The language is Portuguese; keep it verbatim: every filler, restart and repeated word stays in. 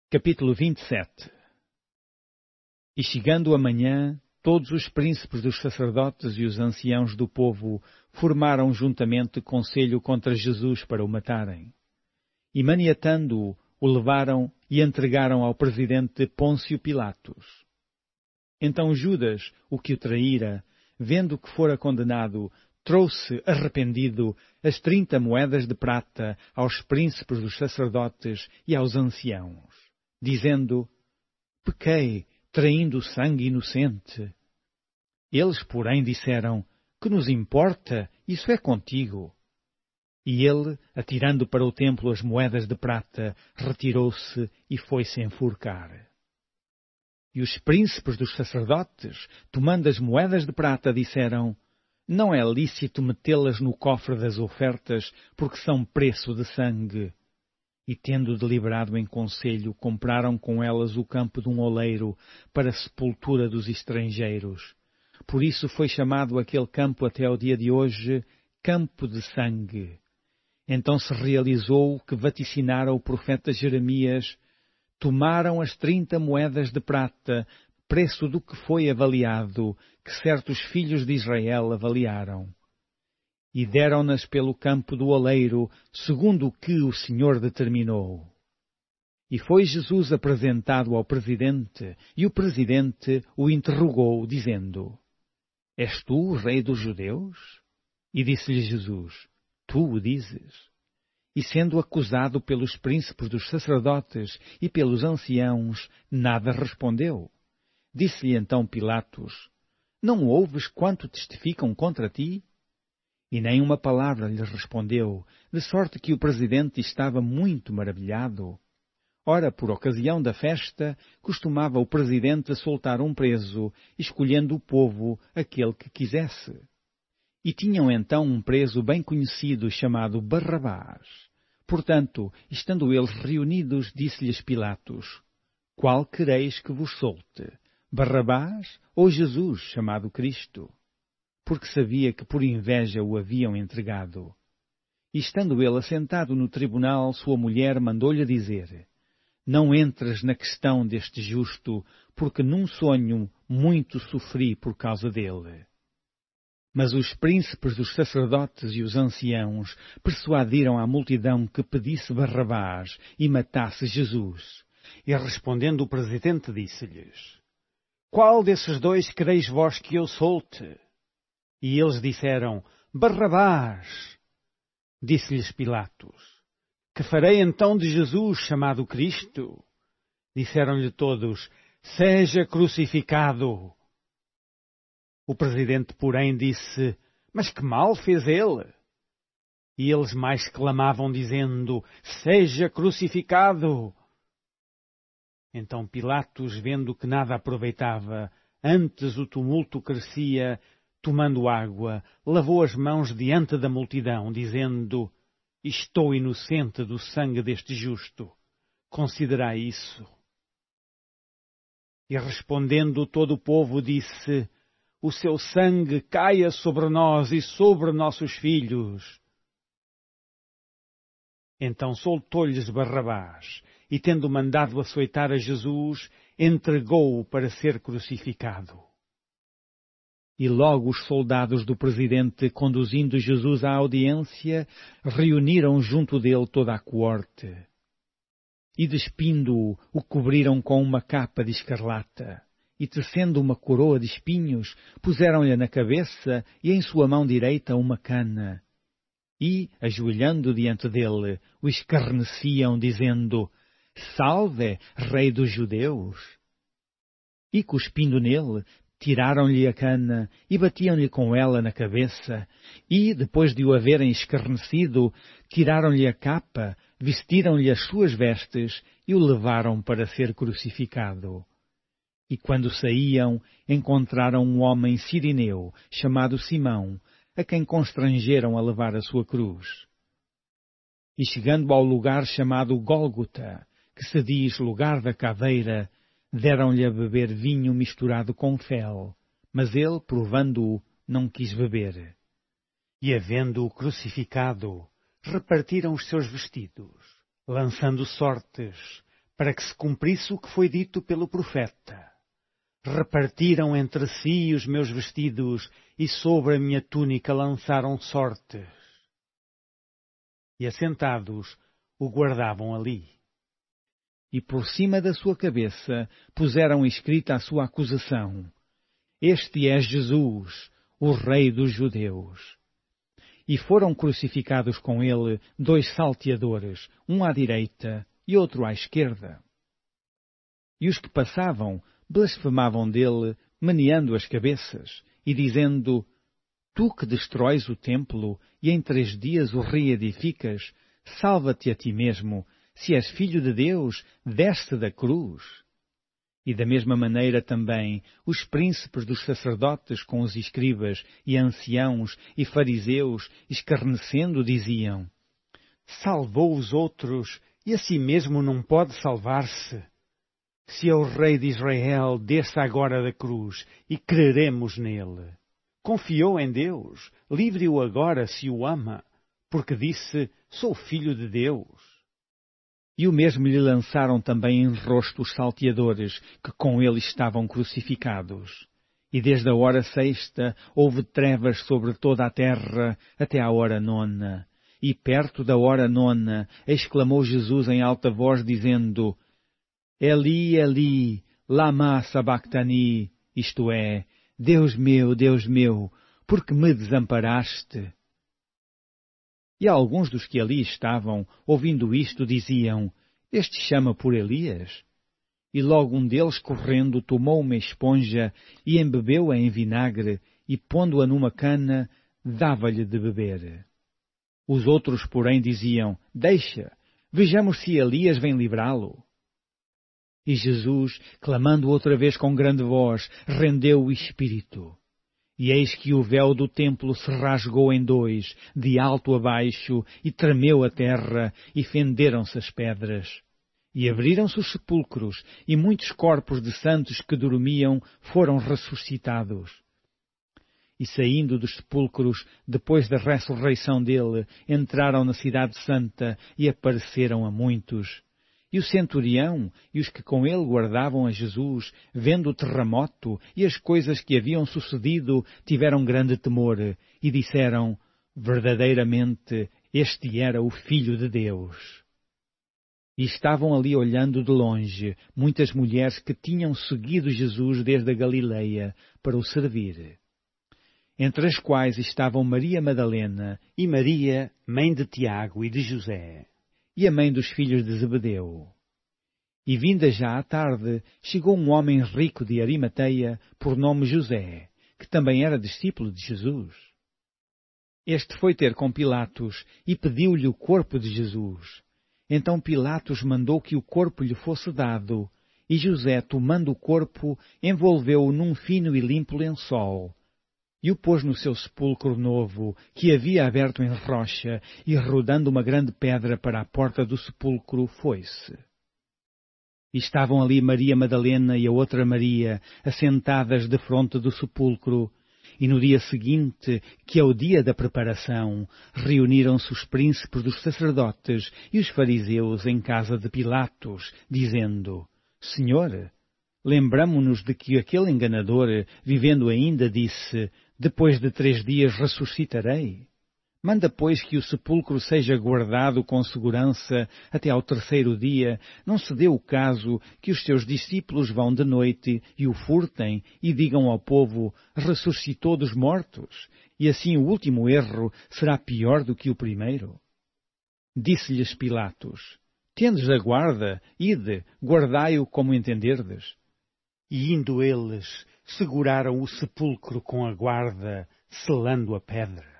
Capítulo vinte e sete. E chegando a manhã, todos os príncipes dos sacerdotes e os anciãos do povo formaram juntamente conselho contra Jesus para o matarem. E maniatando-o, o levaram e entregaram ao presidente Pôncio Pilatos. Então Judas, o que o traíra, vendo que fora condenado, trouxe, arrependido, as trinta moedas de prata aos príncipes dos sacerdotes e aos anciãos, dizendo: pequei, traindo sangue inocente. Eles, porém, disseram: que nos importa? Isso é contigo. E ele, atirando para o templo as moedas de prata, retirou-se e foi-se enforcar. E os príncipes dos sacerdotes, tomando as moedas de prata, disseram: não é lícito metê-las no cofre das ofertas, porque são preço de sangue. E, tendo deliberado em conselho, compraram com elas o campo de um oleiro para a sepultura dos estrangeiros. Por isso foi chamado aquele campo até ao dia de hoje Campo de Sangue. Então se realizou o que vaticinara o profeta Jeremias: tomaram as trinta moedas de prata, preço do que foi avaliado, que certos filhos de Israel avaliaram. E deram-nas pelo campo do oleiro, segundo o que o Senhor determinou. E foi Jesus apresentado ao presidente, e o presidente o interrogou, dizendo: és tu o rei dos judeus? E disse-lhe Jesus: tu o dizes. E sendo acusado pelos príncipes dos sacerdotes e pelos anciãos, nada respondeu. Disse-lhe então Pilatos: não ouves quanto testificam contra ti? E nem uma palavra lhe respondeu, de sorte que o presidente estava muito maravilhado. Ora, por ocasião da festa, costumava o presidente soltar um preso, escolhendo o povo aquele que quisesse. E tinham então um preso bem conhecido, chamado Barrabás. Portanto, estando eles reunidos, disse-lhes Pilatos: qual quereis que vos solte, Barrabás ou Jesus, chamado Cristo? Porque sabia que por inveja o haviam entregado. E estando ele assentado no tribunal, sua mulher mandou-lhe dizer: não entres na questão deste justo, porque num sonho muito sofri por causa dele. Mas os príncipes dos sacerdotes e os anciãos persuadiram a multidão que pedisse Barrabás e matasse Jesus. E respondendo o presidente disse-lhes: qual desses dois quereis vós que eu solte? E eles disseram: Barrabás. Disse-lhes Pilatos: que farei então de Jesus, chamado Cristo? Disseram-lhe todos: seja crucificado. O presidente, porém, disse: mas que mal fez ele? E eles mais clamavam, dizendo: seja crucificado. Então Pilatos, vendo que nada aproveitava, antes o tumulto crescia, tomando água, lavou as mãos diante da multidão, dizendo: estou inocente do sangue deste justo. Considerai isso. E respondendo todo o povo, disse: o seu sangue caia sobre nós e sobre nossos filhos. Então soltou-lhes Barrabás, e tendo mandado açoitar a Jesus, entregou-o para ser crucificado. E logo os soldados do presidente, conduzindo Jesus à audiência, reuniram junto dele toda a coorte. E despindo-o, o cobriram com uma capa de escarlata, e tecendo uma coroa de espinhos, puseram-lhe na cabeça e em sua mão direita uma cana. E, ajoelhando diante dele, o escarneciam, dizendo: salve, rei dos judeus! E, cuspindo nele, tiraram-lhe a cana e batiam-lhe com ela na cabeça, e, depois de o haverem escarnecido, tiraram-lhe a capa, vestiram-lhe as suas vestes e o levaram para ser crucificado. E quando saíam, encontraram um homem sirineu, chamado Simão, a quem constrangeram a levar a sua cruz. E chegando ao lugar chamado Gólgota, que se diz lugar da caveira, deram-lhe a beber vinho misturado com fel, mas ele, provando-o, não quis beber. E, havendo-o crucificado, repartiram os seus vestidos, lançando sortes, para que se cumprisse o que foi dito pelo profeta. Repartiram entre si os meus vestidos e sobre a minha túnica lançaram sortes. E assentados o guardavam ali. E por cima da sua cabeça puseram escrita a sua acusação: Este é Jesus, o Rei dos Judeus. E foram crucificados com ele dois salteadores, um à direita e outro à esquerda. E os que passavam blasfemavam dele, meneando as cabeças, e dizendo: Tu que destróis o templo e em três dias o reedificas, salva-te a ti mesmo, se és filho de Deus, desce da cruz. E da mesma maneira também os príncipes dos sacerdotes com os escribas e anciãos e fariseus, escarnecendo, diziam: Salvou os outros e a si mesmo não pode salvar-se. Se é o Rei de Israel, desça agora da cruz e creremos nele. Confiou em Deus, livre-o agora se o ama, porque disse: Sou filho de Deus. E o mesmo lhe lançaram também em rosto os salteadores que com ele estavam crucificados. E desde a hora sexta houve trevas sobre toda a terra até à hora nona. E perto da hora nona exclamou Jesus em alta voz, dizendo: Eli, Eli, lama sabactani, isto é, Deus meu, Deus meu, por que me desamparaste? E alguns dos que ali estavam, ouvindo isto, diziam: Este chama por Elias? E logo um deles, correndo, tomou uma esponja e embebeu-a em vinagre, e pondo-a numa cana, dava-lhe de beber. Os outros, porém, diziam: Deixa, vejamos se Elias vem livrá-lo. E Jesus, clamando outra vez com grande voz, rendeu o espírito. E eis que o véu do templo se rasgou em dois, de alto a baixo, e tremeu a terra, e fenderam-se as pedras. E abriram-se os sepulcros, e muitos corpos de santos que dormiam foram ressuscitados. E saindo dos sepulcros, depois da ressurreição dele, entraram na cidade santa e apareceram a muitos. E o centurião e os que com ele guardavam a Jesus, vendo o terremoto e as coisas que haviam sucedido, tiveram grande temor e disseram: Verdadeiramente, este era o Filho de Deus. E estavam ali olhando de longe muitas mulheres que tinham seguido Jesus desde a Galileia para o servir. Entre as quais estavam Maria Madalena e Maria, mãe de Tiago e de José, e a mãe dos filhos de Zebedeu. E vinda já à tarde, chegou um homem rico de Arimateia, por nome José, que também era discípulo de Jesus. Este foi ter com Pilatos e pediu-lhe o corpo de Jesus. Então Pilatos mandou que o corpo lhe fosse dado, e José, tomando o corpo, envolveu-o num fino e limpo lençol, e o pôs no seu sepulcro novo, que havia aberto em rocha, e rodando uma grande pedra para a porta do sepulcro, foi-se. E estavam ali Maria Madalena e a outra Maria, assentadas defronte do sepulcro, e no dia seguinte, que é o dia da preparação, reuniram-se os príncipes dos sacerdotes e os fariseus em casa de Pilatos, dizendo: Senhor, lembramo-nos de que aquele enganador, vivendo ainda, disse: Depois de três dias ressuscitarei. Manda, pois, que o sepulcro seja guardado com segurança até ao terceiro dia. Não se dê o caso que os teus discípulos vão de noite e o furtem e digam ao povo: ressuscitou dos mortos, e assim o último erro será pior do que o primeiro. Disse-lhes Pilatos: Tendes a guarda, ide, guardai-o como entenderdes. E indo eles, seguraram o sepulcro com a guarda, selando a pedra.